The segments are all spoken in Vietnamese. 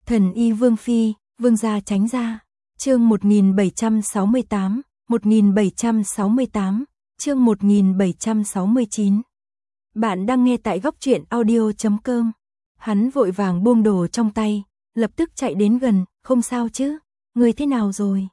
Thần y Vương Phi, Vương gia tránh ra. Chương 1768, 1768, chương 1769. Bạn đang nghe tại góc truyện audio.com. Hắn vội vàng buông đồ trong tay, lập tức chạy đến gần, không sao chứ, người thế nào rồi?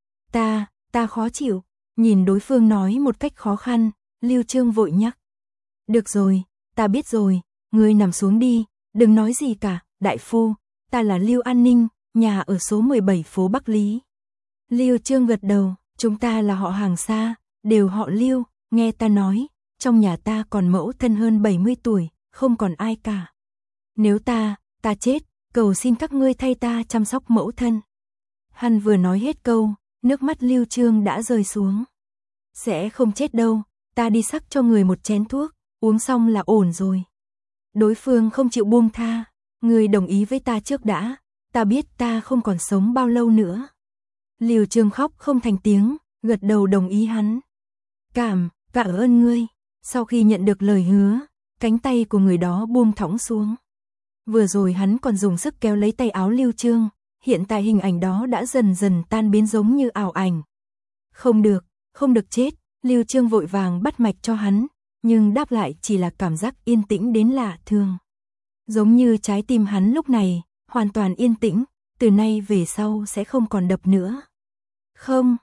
Ta khó chịu, nhìn đối phương nói một cách khó khăn, Lưu Trương vội nhắc. Được rồi, ta biết rồi, ngươi nằm xuống đi, đừng nói gì cả, đại phu, ta là Lưu An Ninh, nhà ở số 17 phố Bắc Lý. Lưu Trương gật đầu, chúng ta là họ hàng xa, đều họ Lưu, nghe ta nói, trong nhà ta còn mẫu thân hơn 70 tuổi, không còn ai cả. Nếu ta chết, cầu xin các ngươi thay ta chăm sóc mẫu thân. Hắn vừa nói hết câu, nước mắt Lưu Trương đã rơi xuống. Sẽ không chết đâu, ta đi sắc cho người một chén thuốc, uống xong là ổn rồi. Đối phương không chịu buông tha, người đồng ý với ta trước đã, ta biết ta không còn sống bao lâu nữa. Lưu Trương khóc không thành tiếng, gật đầu đồng ý hắn. Cảm ơn ngươi. Sau khi nhận được lời hứa, cánh tay của người đó buông thõng xuống. Vừa rồi hắn còn dùng sức kéo lấy tay áo Lưu Trương, hiện tại hình ảnh đó đã dần dần tan biến giống như ảo ảnh. Không được chết, Lưu Trương vội vàng bắt mạch cho hắn, nhưng đáp lại chỉ là cảm giác yên tĩnh đến lạ thường. Giống như trái tim hắn lúc này, hoàn toàn yên tĩnh, từ nay về sau sẽ không còn đập nữa. Không,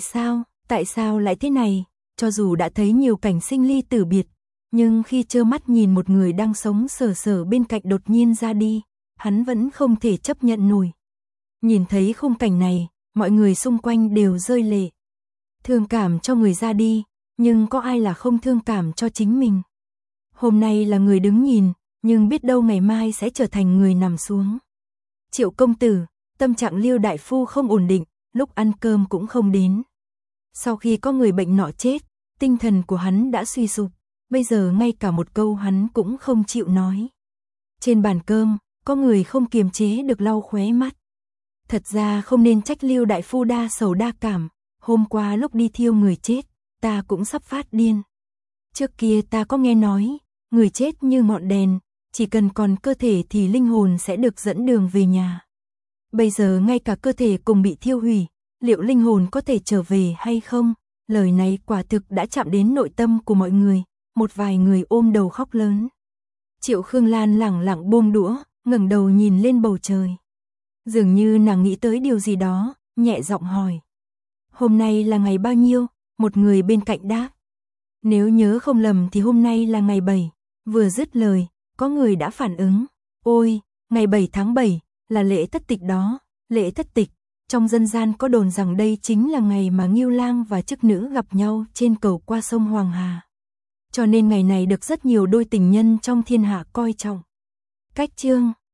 tại sao lại thế này, cho dù đã thấy nhiều cảnh sinh ly tử biệt, nhưng khi trơ mắt nhìn một người đang sống sờ sờ bên cạnh đột nhiên ra đi, hắn vẫn không thể chấp nhận nổi. Nhìn thấy khung cảnh này, mọi người xung quanh đều rơi lệ. Thương cảm cho người ra đi, nhưng có ai là không thương cảm cho chính mình. Hôm nay là người đứng nhìn, nhưng biết đâu ngày mai sẽ trở thành người nằm xuống. Triệu công tử, tâm trạng Lưu đại phu không ổn định, lúc ăn cơm cũng không đến. Sau khi có người bệnh nọ chết, tinh thần của hắn đã suy sụp, bây giờ ngay cả một câu hắn cũng không chịu nói. Trên bàn cơm, có người không kiềm chế được lau khóe mắt. Thật ra không nên trách Lưu đại phu đa sầu đa cảm, hôm qua lúc đi thiêu người chết, ta cũng sắp phát điên. Trước kia ta có nghe nói, người chết như ngọn đèn, chỉ cần còn cơ thể thì linh hồn sẽ được dẫn đường về nhà. Bây giờ ngay cả cơ thể cùng bị thiêu hủy, liệu linh hồn có thể trở về hay không? Lời này quả thực đã chạm đến nội tâm của mọi người, một vài người ôm đầu khóc lớn. Triệu Khương Lan lẳng lặng buông đũa, ngẩng đầu nhìn lên bầu trời. Dường như nàng nghĩ tới điều gì đó, nhẹ giọng hỏi. Hôm nay là ngày bao nhiêu? Một người bên cạnh đáp. Nếu nhớ không lầm thì hôm nay là ngày 7. Vừa dứt lời, có người đã phản ứng. Ôi, ngày 7 tháng 7, là lễ thất tịch đó. Lễ thất tịch, trong dân gian có đồn rằng đây chính là ngày mà Ngưu Lang và chức nữ gặp nhau trên cầu qua sông Hoàng Hà. Cho nên ngày này được rất nhiều đôi tình nhân trong thiên hạ coi trọng. Cách chương